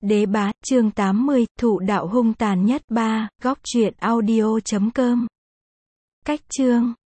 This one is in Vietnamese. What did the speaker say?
Đế bá, chương 80, thụ đạo hung tàn nhất 3, góc truyện audio.com. Cách chương